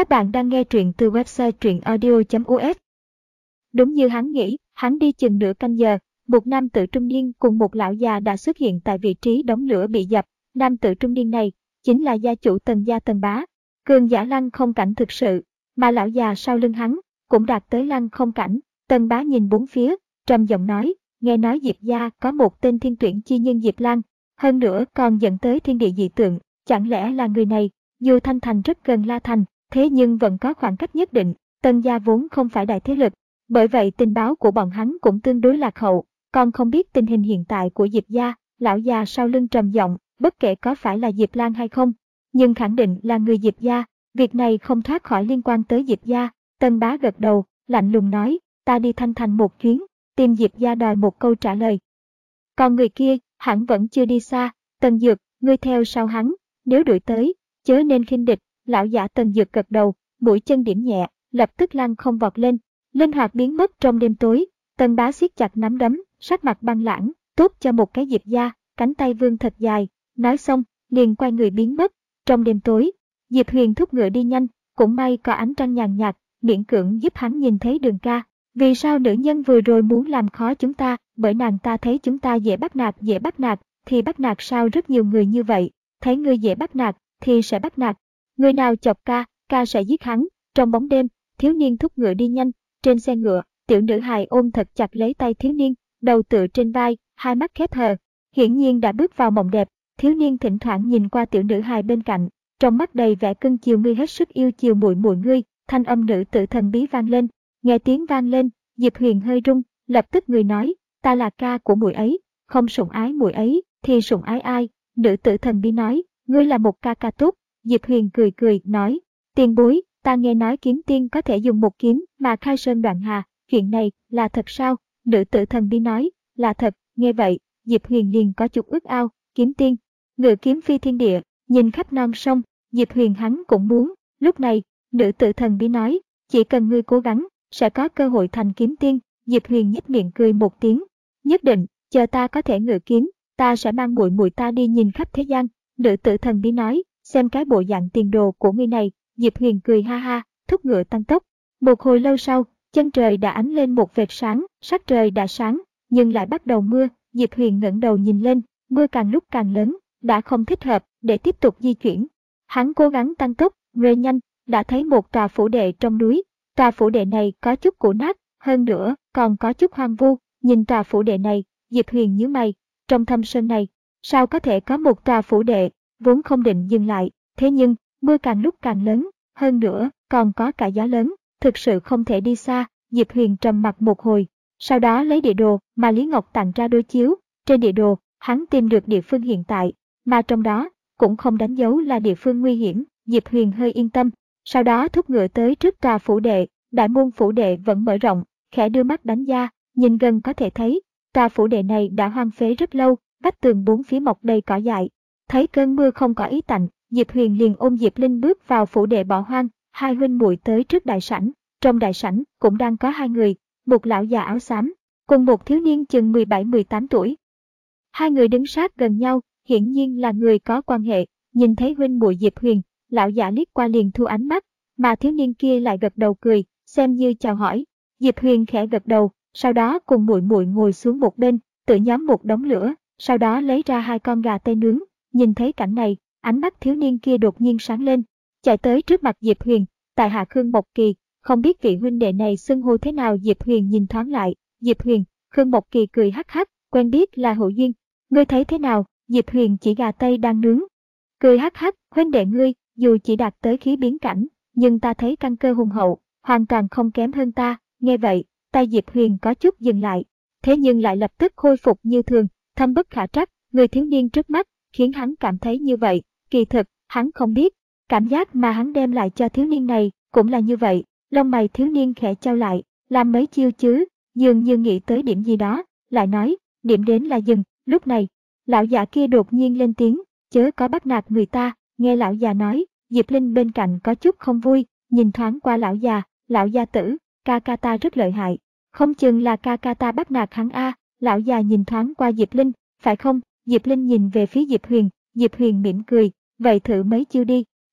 Các bạn đang nghe truyện từ website truyệnaudio.us. Đúng như hắn nghĩ, hắn đi chừng nửa canh giờ, một nam tử trung niên cùng một lão già đã xuất hiện tại vị trí đống lửa bị dập. Nam tử trung niên này chính là gia chủ Tần gia Tần Bá, cường giả Lăng Không cảnh thực sự, mà lão già sau lưng hắn cũng đạt tới Lăng Không cảnh. Tần Bá nhìn bốn phía, trầm giọng nói, nghe nói Diệp gia có một tên thiên tuyển chi nhân Diệp Lan, hơn nữa còn dẫn tới thiên địa dị tượng, chẳng lẽ là người này? Dù Thanh Thành rất gần La Thành, thế nhưng vẫn có khoảng cách nhất định. Tần gia vốn không phải đại thế lực, bởi vậy tình báo của bọn hắn cũng tương đối lạc hậu, còn không biết tình hình hiện tại của Diệp gia. Lão già sau lưng trầm giọng, bất kể có phải là Diệp Lan hay không, nhưng khẳng định là người Diệp gia, việc này không thoát khỏi liên quan tới Diệp gia. Tần Bá gật đầu, lạnh lùng nói, ta đi Thanh Thành một chuyến, tìm Diệp gia đòi một câu trả lời. Còn người kia, hẳn vẫn chưa đi xa. Tần Dược, ngươi theo sau hắn, nếu đuổi tới, chớ nên khinh địch. Lão giả Tần Dược gật đầu, mũi chân điểm nhẹ, lập tức Lăng Không vọt lên, linh hoạt biến mất trong đêm tối. Tần Bá siết chặt nắm đấm, sắc mặt băng lãnh, tốt cho một cái Diệp gia. Cánh tay vươn thật dài, nói xong liền quay người biến mất trong đêm tối. Diệp Huyền thúc ngựa đi nhanh, cũng may có ánh trăng nhàn nhạt, miễn cưỡng giúp hắn nhìn thấy Đường ca. Vì sao nữ nhân vừa rồi muốn làm khó chúng ta? Bởi nàng ta thấy chúng ta dễ bắt nạt, thì bắt nạt sao rất nhiều người như vậy, thấy ngươi dễ bắt nạt thì sẽ bắt nạt. Người nào chọc ca sẽ giết hắn. Trong bóng đêm, thiếu niên thúc ngựa đi nhanh, trên xe ngựa, tiểu nữ hài ôm thật chặt lấy tay thiếu niên, đầu tựa trên vai, hai mắt khép hờ, hiển nhiên đã bước vào mộng đẹp. Thiếu niên thỉnh thoảng nhìn qua tiểu nữ hài bên cạnh, trong mắt đầy vẻ cưng chiều, ngươi hết sức yêu chiều muội muội ngươi. Thanh âm nữ tử thần bí vang lên. Nghe tiếng vang lên, Diệp Huyền hơi rung, lập tức người nói, ta là ca của muội ấy, không sủng ái muội ấy thì sủng ái ai? Nữ tử thần bí nói, ngươi là một ca ca tốt. Diệp Huyền cười nói, tiền bối, ta nghe nói kiếm tiên có thể dùng một kiếm mà khai sơn đoạn hà, chuyện này là thật sao? Nữ tử thần bí nói, là thật. Nghe vậy, Diệp Huyền liền có chút ước ao. Kiếm tiên, ngự kiếm phi thiên địa, nhìn khắp non sông. Diệp Huyền hắn cũng muốn. Lúc này, nữ tử thần bí nói, chỉ cần ngươi cố gắng, sẽ có cơ hội thành kiếm tiên. Diệp Huyền nhếch miệng cười một tiếng, nhất định, chờ ta có thể ngự kiếm, ta sẽ mang muội muội ta đi nhìn khắp thế gian. Nữ tử thần bí nói, xem cái bộ dạng tiền đồ của ngươi này. Diệp Huyền cười ha ha, thúc ngựa tăng tốc. Một hồi lâu sau, chân trời đã ánh lên một vệt sáng, sắc trời đã sáng, nhưng lại bắt đầu mưa. Diệp Huyền ngẩng đầu nhìn lên, mưa càng lúc càng lớn, đã không thích hợp để tiếp tục di chuyển. Hắn cố gắng tăng tốc, rơi nhanh, đã thấy một tòa phủ đệ trong núi. Tòa phủ đệ này có chút cũ nát, hơn nữa còn có chút hoang vu. Nhìn tòa phủ đệ này, Diệp Huyền nhíu mày, trong thâm sơn này, sao có thể có một tòa phủ đệ? Vốn không định dừng lại, thế nhưng mưa càng lúc càng lớn, hơn nữa còn có cả gió lớn, thực sự không thể đi xa. Diệp Huyền trầm mặc một hồi, sau đó lấy địa đồ mà Lý Ngọc tặng ra đối chiếu. Trên địa đồ, hắn tìm được địa phương hiện tại, mà trong đó cũng không đánh dấu là địa phương nguy hiểm. Diệp Huyền hơi yên tâm, sau đó thúc ngựa tới trước tòa phủ đệ. Đại môn phủ đệ vẫn mở rộng, khẽ đưa mắt đánh ra, nhìn gần có thể thấy, tòa phủ đệ này đã hoang phế rất lâu, vách tường bốn phía mọc đầy cỏ dại. Thấy cơn mưa không có ý tạnh, Diệp Huyền liền ôm Diệp Linh bước vào phủ đệ bỏ hoang. Hai huynh muội tới trước đại sảnh, trong đại sảnh cũng đang có hai người, một lão già áo xám, cùng một thiếu niên chừng 17-18 tuổi. Hai người đứng sát gần nhau, hiển nhiên là người có quan hệ. Nhìn thấy huynh muội Diệp Huyền, lão già liếc qua liền thu ánh mắt, mà thiếu niên kia lại gật đầu cười, xem như chào hỏi. Diệp Huyền khẽ gật đầu, sau đó cùng muội muội ngồi xuống một bên, tự nhóm một đống lửa, sau đó lấy ra hai con gà tây nướng. Nhìn thấy cảnh này, ánh mắt thiếu niên kia đột nhiên sáng lên, chạy tới trước mặt Diệp Huyền, tại hạ Khương Mộc Kỳ, không biết vị huynh đệ này xưng hô thế nào? Diệp Huyền nhìn thoáng lại, Diệp Huyền, Khương Mộc Kỳ cười hắc hắc, quen biết là hữu duyên, ngươi thấy thế nào? Diệp Huyền chỉ gà tây đang nướng, cười hắc hắc, huynh đệ ngươi dù chỉ đạt tới khí biến cảnh, nhưng ta thấy căn cơ hùng hậu, hoàn toàn không kém hơn ta. Nghe vậy, tay Diệp Huyền có chút dừng lại, thế nhưng lại lập tức khôi phục như thường. Thâm bất khả trắc, người thiếu niên trước mắt khiến hắn cảm thấy như vậy. Kỳ thực, hắn không biết, cảm giác mà hắn đem lại cho thiếu niên này cũng là như vậy. Lông mày thiếu niên khẽ chau lại, làm mấy chiêu chứ, dường như nghĩ tới điểm gì đó, lại nói, điểm đến là dừng. Lúc này, lão già kia đột nhiên lên tiếng, chớ có bắt nạt người ta. Nghe lão già nói, Diệp Linh bên cạnh có chút không vui, nhìn thoáng qua lão gia tử, ca ca ta rất lợi hại, không chừng là ca ca ta bắt nạt hắn a. Lão già nhìn thoáng qua Diệp Linh, phải không? Diệp Linh nhìn về phía Diệp Huyền mỉm cười, vậy thử mấy chiêu đi.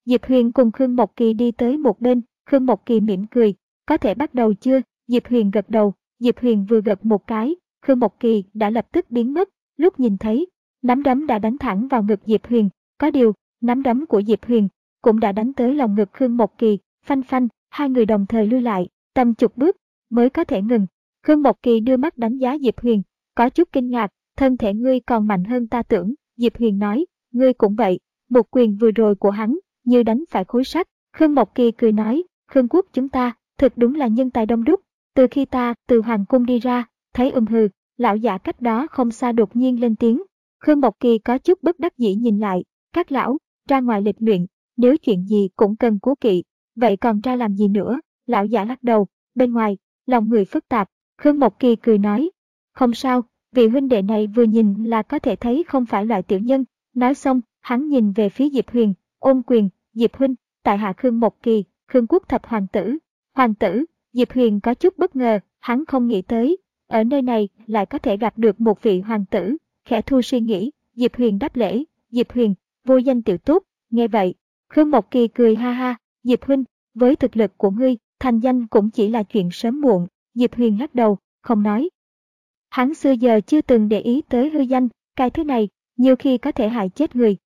Diệp Huyền cùng Khương Mộc Kỳ đi tới một bên, Khương Mộc Kỳ mỉm cười, có thể bắt đầu chưa? Diệp Huyền gật đầu, Diệp Huyền vừa gật một cái, Khương Mộc Kỳ đã lập tức biến mất, lúc nhìn thấy, nắm đấm đã đánh thẳng vào ngực Diệp Huyền, có điều, nắm đấm của Diệp Huyền cũng đã đánh tới lòng ngực Khương Mộc Kỳ, phanh phanh, hai người đồng thời lui lại, tầm chục bước mới có thể ngừng. Khương Mộc Kỳ đưa mắt đánh giá Diệp Huyền, có chút kinh ngạc, thân thể ngươi còn mạnh hơn ta tưởng, Diệp Huyền nói, ngươi cũng vậy, một quyền vừa rồi của hắn, như đánh phải khối sắt. Khương Mộc Kỳ cười nói, Khương quốc chúng ta, thực đúng là nhân tài đông đúc, từ khi ta từ hoàng cung đi ra, thấy hừ, lão giả cách đó không xa đột nhiên lên tiếng. Khương Mộc Kỳ có chút bất đắc dĩ nhìn lại, các lão, ra ngoài lịch luyện, nếu chuyện gì cũng cần cố kỵ, vậy còn ra làm gì nữa, lão giả lắc đầu, bên ngoài, lòng người phức tạp. Khương Mộc Kỳ cười nói, không sao, vị huynh đệ này vừa nhìn là có thể thấy không phải loại tiểu nhân. Nói xong, hắn nhìn về phía Diệp Huyền, ôm quyền, Diệp huynh, tại hạ Khương Mộc Kỳ, Khương quốc thập hoàng tử. Hoàng tử, Diệp Huyền có chút bất ngờ, hắn không nghĩ tới, ở nơi này lại có thể gặp được một vị hoàng tử, khẽ thu suy nghĩ, Diệp Huyền đáp lễ, Diệp Huyền, vô danh tiểu tốt, nghe vậy. Khương Mộc Kỳ cười ha ha, Diệp huynh, với thực lực của ngươi, thành danh cũng chỉ là chuyện sớm muộn, Diệp Huyền lắc đầu, không nói. Hắn xưa giờ chưa từng để ý tới hư danh, cái thứ này, nhiều khi có thể hại chết người,